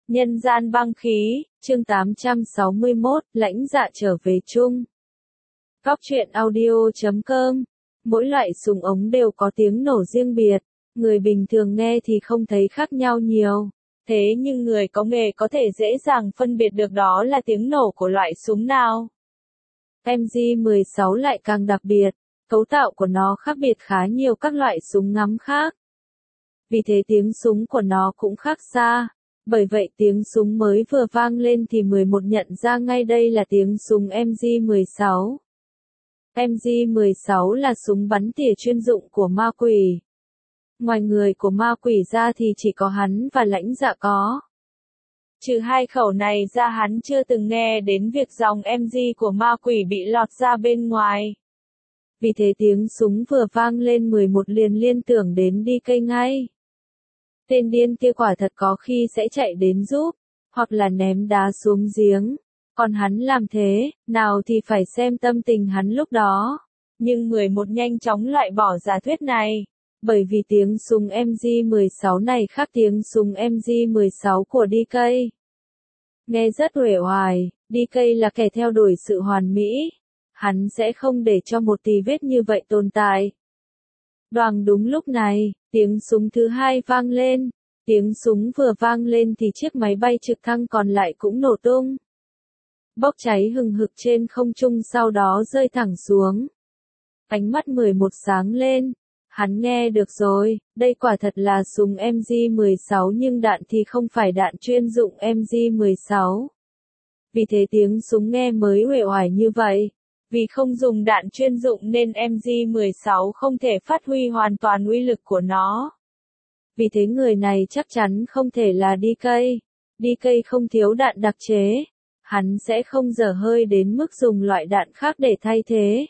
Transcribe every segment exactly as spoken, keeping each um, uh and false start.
Nhân gian băng khí, chương tám trăm sáu mươi mốt, lãnh dạ trở về chung. Góc truyện audio chấm com. Mỗi loại súng ống đều có tiếng nổ riêng biệt, người bình thường nghe thì không thấy khác nhau nhiều. Thế nhưng người có nghề có thể dễ dàng phân biệt được đó là tiếng nổ của loại súng nào. em gi mười sáu lại càng đặc biệt, cấu tạo của nó khác biệt khá nhiều các loại súng ngắm khác. Vì thế tiếng súng của nó cũng khác xa. Bởi vậy tiếng súng mới vừa vang lên thì mười một nhận ra ngay đây là tiếng súng em gi mười sáu. em gi mười sáu là súng bắn tỉa chuyên dụng của ma quỷ. Ngoài người của ma quỷ ra thì chỉ có hắn và lãnh dạ có. Trừ hai khẩu này ra hắn chưa từng nghe đến việc dòng em gi của ma quỷ bị lọt ra bên ngoài. Vì thế tiếng súng vừa vang lên mười một liền liên tưởng đến đi cây ngay. Tên điên kia quả thật có khi sẽ chạy đến giúp, hoặc là ném đá xuống giếng. Còn hắn làm thế, nào thì phải xem tâm tình hắn lúc đó. Nhưng mười một nhanh chóng loại bỏ giả thuyết này. Bởi vì tiếng súng em gi mười sáu này khác tiếng súng em gi mười sáu của đê ca. Nghe rất uể oải, đê ca là kẻ theo đuổi sự hoàn mỹ. Hắn sẽ không để cho một tì vết như vậy tồn tại. Đoàng đúng lúc này, tiếng súng thứ hai vang lên. Tiếng súng vừa vang lên thì chiếc máy bay trực thăng còn lại cũng nổ tung. Bốc cháy hừng hực trên không trung sau đó rơi thẳng xuống. Ánh mắt mười một sáng lên. Hắn nghe được rồi, đây quả thật là súng em gi mười sáu nhưng đạn thì không phải đạn chuyên dụng em gi mười sáu. Vì thế tiếng súng nghe mới uể oải như vậy. Vì không dùng đạn chuyên dụng nên em gi mười sáu không thể phát huy hoàn toàn uy lực của nó. Vì thế người này chắc chắn không thể là đê ca. đê ca không thiếu đạn đặc chế. Hắn sẽ không dở hơi đến mức dùng loại đạn khác để thay thế.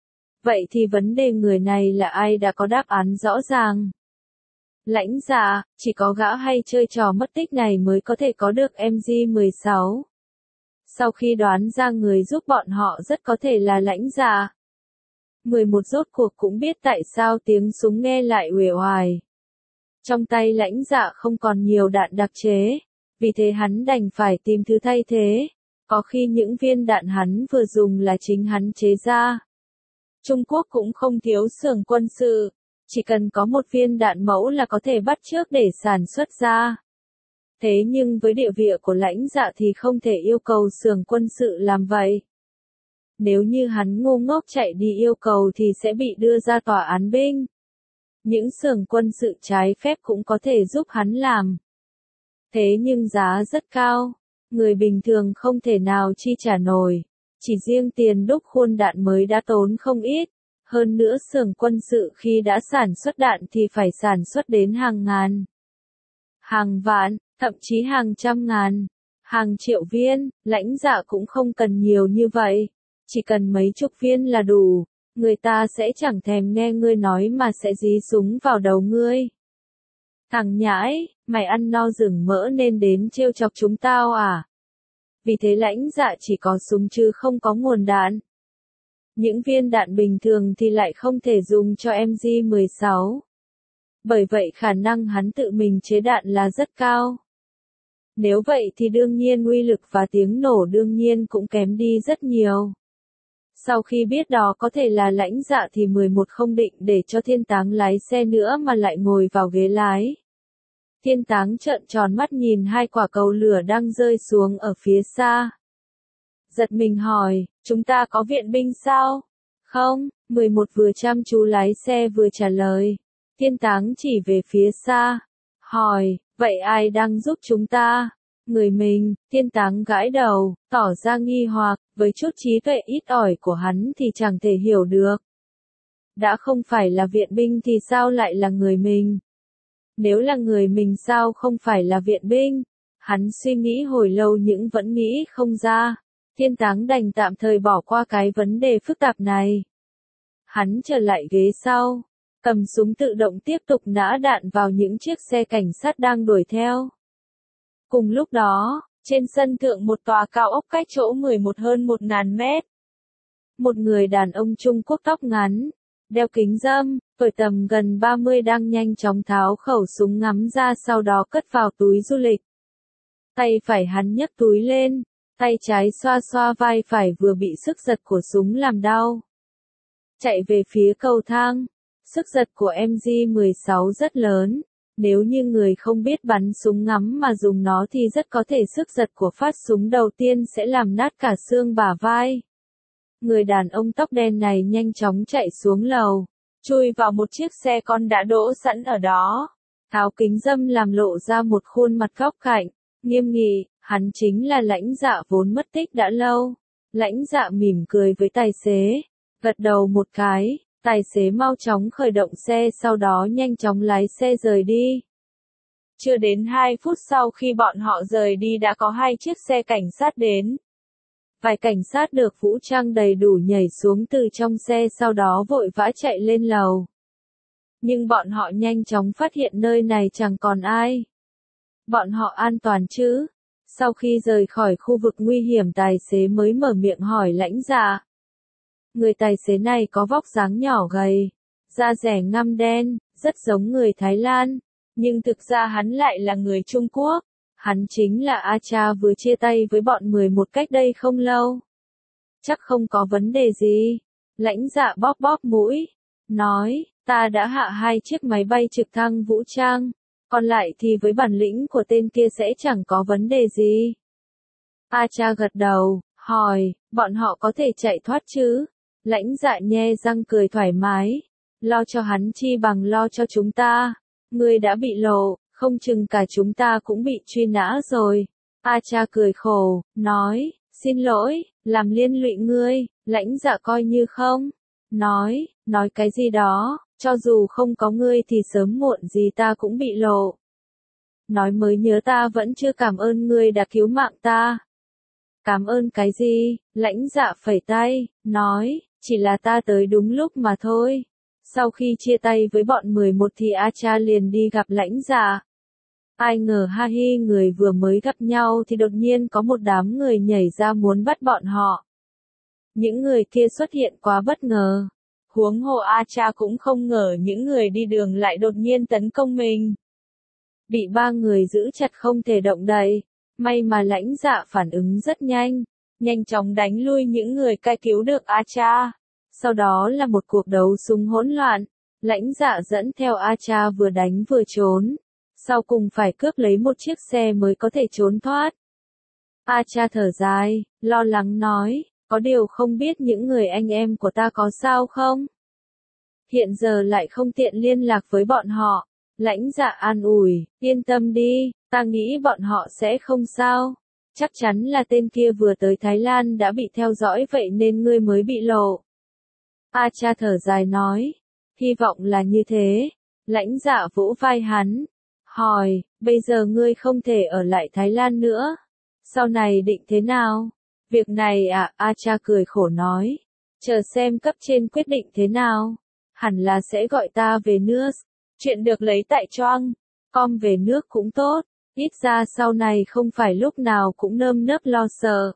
Vậy thì vấn đề người này là ai đã có đáp án rõ ràng. Lãnh dạ, chỉ có gã hay chơi trò mất tích này mới có thể có được em gi mười sáu. Sau khi đoán ra người giúp bọn họ rất có thể là lãnh dạ. mười một rốt cuộc cũng biết tại sao tiếng súng nghe lại uể oải. Trong tay lãnh dạ không còn nhiều đạn đặc chế, vì thế hắn đành phải tìm thứ thay thế. Có khi những viên đạn hắn vừa dùng là chính hắn chế ra. Trung Quốc cũng không thiếu xưởng quân sự, chỉ cần có một viên đạn mẫu là có thể bắt chước để sản xuất ra. Thế nhưng với địa vị của lãnh dạ thì không thể yêu cầu xưởng quân sự làm vậy. Nếu như hắn ngu ngốc chạy đi yêu cầu thì sẽ bị đưa ra tòa án binh. Những xưởng quân sự trái phép cũng có thể giúp hắn làm. Thế nhưng giá rất cao, người bình thường không thể nào chi trả nổi. Chỉ riêng tiền đúc khuôn đạn mới đã tốn không ít. Hơn nữa xưởng quân sự khi đã sản xuất đạn thì phải sản xuất đến hàng ngàn, hàng vạn, thậm chí hàng trăm ngàn, hàng triệu viên. Lãnh dạ cũng không cần nhiều như vậy. Chỉ cần mấy chục viên là đủ. Người ta sẽ chẳng thèm nghe ngươi nói mà sẽ dí súng vào đầu ngươi. Thằng nhãi, mày ăn no rừng mỡ nên đến trêu chọc chúng tao à? Vì thế lãnh dạ chỉ có súng chứ không có nguồn đạn. Những viên đạn bình thường thì lại không thể dùng cho em gi mười sáu. Bởi vậy khả năng hắn tự mình chế đạn là rất cao. Nếu vậy thì đương nhiên uy lực và tiếng nổ đương nhiên cũng kém đi rất nhiều. Sau khi biết đó có thể là lãnh dạ thì mười một không định để cho Thiên Táng lái xe nữa mà lại ngồi vào ghế lái. Thiên Táng trợn tròn mắt nhìn hai quả cầu lửa đang rơi xuống ở phía xa. Giật mình hỏi, chúng ta có viện binh sao? Không, mười một vừa chăm chú lái xe vừa trả lời. Thiên Táng chỉ về phía xa. Hỏi, vậy ai đang giúp chúng ta? Người mình. Thiên Táng gãi đầu, tỏ ra nghi hoặc, với chút trí tuệ ít ỏi của hắn thì chẳng thể hiểu được. Đã không phải là viện binh thì sao lại là người mình? Nếu là người mình sao không phải là viện binh? Hắn suy nghĩ hồi lâu nhưng vẫn nghĩ không ra. Thiên Táng đành tạm thời bỏ qua cái vấn đề phức tạp này. Hắn trở lại ghế sau, cầm súng tự động tiếp tục nã đạn vào những chiếc xe cảnh sát đang đuổi theo. Cùng lúc đó, trên sân thượng một tòa cao ốc cách chỗ mười một hơn một nghìn mét. Một người đàn ông Trung Quốc tóc ngắn, đeo kính râm, tuổi tầm gần ba mươi đang nhanh chóng tháo khẩu súng ngắm ra sau đó cất vào túi du lịch. Tay phải hắn nhấc túi lên, tay trái xoa xoa vai phải vừa bị sức giật của súng làm đau. Chạy về phía cầu thang, sức giật của em giê mười sáu rất lớn, nếu như người không biết bắn súng ngắm mà dùng nó thì rất có thể sức giật của phát súng đầu tiên sẽ làm nát cả xương bả vai. Người đàn ông tóc đen này nhanh chóng chạy xuống lầu, chui vào một chiếc xe con đã đỗ sẵn ở đó. Tháo kính râm làm lộ ra một khuôn mặt góc cạnh, nghiêm nghị, hắn chính là Lãnh Dạ vốn mất tích đã lâu. Lãnh Dạ mỉm cười với tài xế, gật đầu một cái, tài xế mau chóng khởi động xe sau đó nhanh chóng lái xe rời đi. Chưa đến hai phút sau khi bọn họ rời đi đã có hai chiếc xe cảnh sát đến. Vài cảnh sát được vũ trang đầy đủ nhảy xuống từ trong xe sau đó vội vã chạy lên lầu. Nhưng bọn họ nhanh chóng phát hiện nơi này chẳng còn ai. Bọn họ an toàn chứ? Sau khi rời khỏi khu vực nguy hiểm tài xế mới mở miệng hỏi Lãnh Dạ. Người tài xế này có vóc dáng nhỏ gầy, da dẻ ngăm đen, rất giống người Thái Lan, nhưng thực ra hắn lại là người Trung Quốc. Hắn chính là A Cha vừa chia tay với bọn mười một cách đây không lâu. Chắc không có vấn đề gì. Lãnh Dạ bóp bóp mũi, nói, ta đã hạ hai chiếc máy bay trực thăng vũ trang, còn lại thì với bản lĩnh của tên kia sẽ chẳng có vấn đề gì. A Cha gật đầu, hỏi, bọn họ có thể chạy thoát chứ? Lãnh Dạ nhe răng cười thoải mái, lo cho hắn chi bằng lo cho chúng ta. Ngươi đã bị lộ, không chừng cả chúng ta cũng bị truy nã rồi. A Cha cười khổ, nói, xin lỗi, làm liên lụy ngươi. Lãnh Dạ coi như không. Nói, nói cái gì đó, cho dù không có ngươi thì sớm muộn gì ta cũng bị lộ. Nói mới nhớ ta vẫn chưa cảm ơn ngươi đã cứu mạng ta. Cảm ơn cái gì? Lãnh Dạ phẩy tay, nói, chỉ là ta tới đúng lúc mà thôi. Sau khi chia tay với bọn mười một thì A Cha liền đi gặp Lãnh Dạ. Ai ngờ ha hi người vừa mới gặp nhau thì đột nhiên có một đám người nhảy ra muốn bắt bọn họ. Những người kia xuất hiện quá bất ngờ. Huống hồ A Cha cũng không ngờ những người đi đường lại đột nhiên tấn công mình. Bị ba người giữ chặt không thể động đậy. May mà Lãnh Dạ phản ứng rất nhanh, nhanh chóng đánh lui những người cai cứu được A Cha. Sau đó là một cuộc đấu súng hỗn loạn. Lãnh Dạ dẫn theo A Cha vừa đánh vừa trốn. Sau cùng phải cướp lấy một chiếc xe mới có thể trốn thoát. A Cha thở dài, lo lắng nói, có điều không biết những người anh em của ta có sao không? Hiện giờ lại không tiện liên lạc với bọn họ. Lãnh Dạ an ủi, yên tâm đi, ta nghĩ bọn họ sẽ không sao. Chắc chắn là tên kia vừa tới Thái Lan đã bị theo dõi vậy nên ngươi mới bị lộ. A Cha thở dài nói, hy vọng là như thế. Lãnh Dạ vỗ vai hắn, hỏi, bây giờ ngươi không thể ở lại Thái Lan nữa. Sau này định thế nào? Việc này à, A Cha cười khổ nói, chờ xem cấp trên quyết định thế nào. Hẳn là sẽ gọi ta về nước. Chuyện được lấy tại Choang com về nước cũng tốt, ít ra sau này không phải lúc nào cũng nơm nớp lo sợ.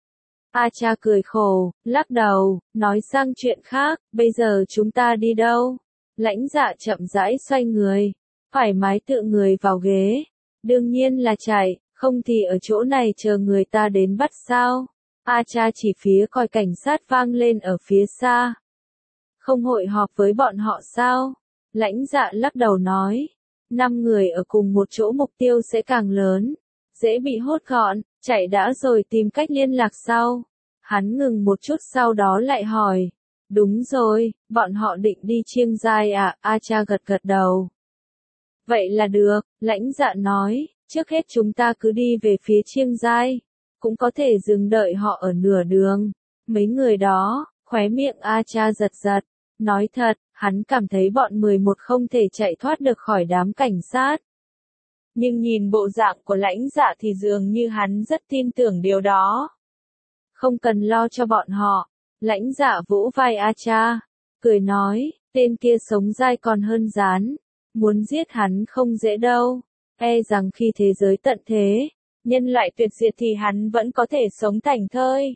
A Cha cười khổ, lắc đầu, nói sang chuyện khác, bây giờ chúng ta đi đâu? Lãnh Dạ chậm rãi xoay người, thoải mái tựa người vào ghế. Đương nhiên là chạy, không thì ở chỗ này chờ người ta đến bắt sao? A Cha chỉ phía còi cảnh sát vang lên ở phía xa. Không hội họp với bọn họ sao? Lãnh Dạ lắc đầu nói, năm người ở cùng một chỗ mục tiêu sẽ càng lớn, dễ bị hốt gọn, chạy đã rồi tìm cách liên lạc sau. Hắn ngừng một chút sau đó lại hỏi, đúng rồi, bọn họ định đi Chiang Rai à? A Cha gật gật đầu. Vậy là được, Lãnh Dạ nói, trước hết chúng ta cứ đi về phía Chiang Rai, cũng có thể dừng đợi họ ở nửa đường. Mấy người đó, khóe miệng A Cha giật giật, nói thật, hắn cảm thấy bọn mười một không thể chạy thoát được khỏi đám cảnh sát. Nhưng nhìn bộ dạng của Lãnh Dạ thì dường như hắn rất tin tưởng điều đó. Không cần lo cho bọn họ. Lãnh Dạ vỗ vai A Cha, cười nói, tên kia sống dai còn hơn rán. Muốn giết hắn không dễ đâu. E rằng khi thế giới tận thế, nhân loại tuyệt diệt thì hắn vẫn có thể sống thảnh thơi.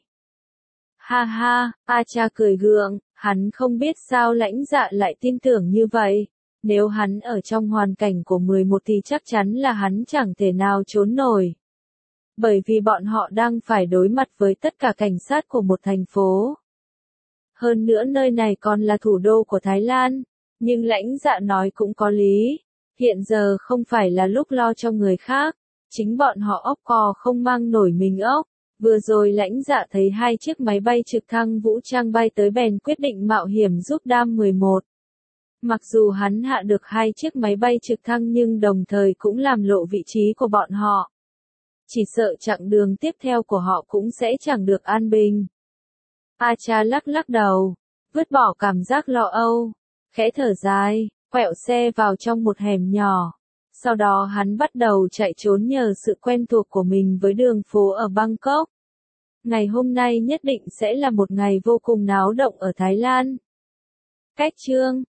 Ha ha, A Cha cười gượng, hắn không biết sao Lãnh Dạ lại tin tưởng như vậy. Nếu hắn ở trong hoàn cảnh của mười một thì chắc chắn là hắn chẳng thể nào trốn nổi. bởi vì bọn họ đang phải đối mặt với tất cả cảnh sát của một thành phố. Hơn nữa nơi này còn là thủ đô của Thái Lan, nhưng lãnh dạ nói cũng có lý, hiện giờ không phải là lúc lo cho người khác, chính bọn họ ốc cò không mang nổi mình ốc. Vừa rồi lãnh dạ thấy hai chiếc máy bay trực thăng vũ trang bay tới bèn quyết định mạo hiểm giúp Đam mười một. Mặc dù hắn hạ được hai chiếc máy bay trực thăng nhưng đồng thời cũng làm lộ vị trí của bọn họ. Chỉ sợ chặng đường tiếp theo của họ cũng sẽ chẳng được an bình. A Cha lắc lắc đầu, vứt bỏ cảm giác lo âu, khẽ thở dài, quẹo xe vào trong một hẻm nhỏ. Sau đó hắn bắt đầu chạy trốn nhờ sự quen thuộc của mình với đường phố ở Bangkok. Ngày hôm nay nhất định sẽ là một ngày vô cùng náo động ở Thái Lan. Cách chương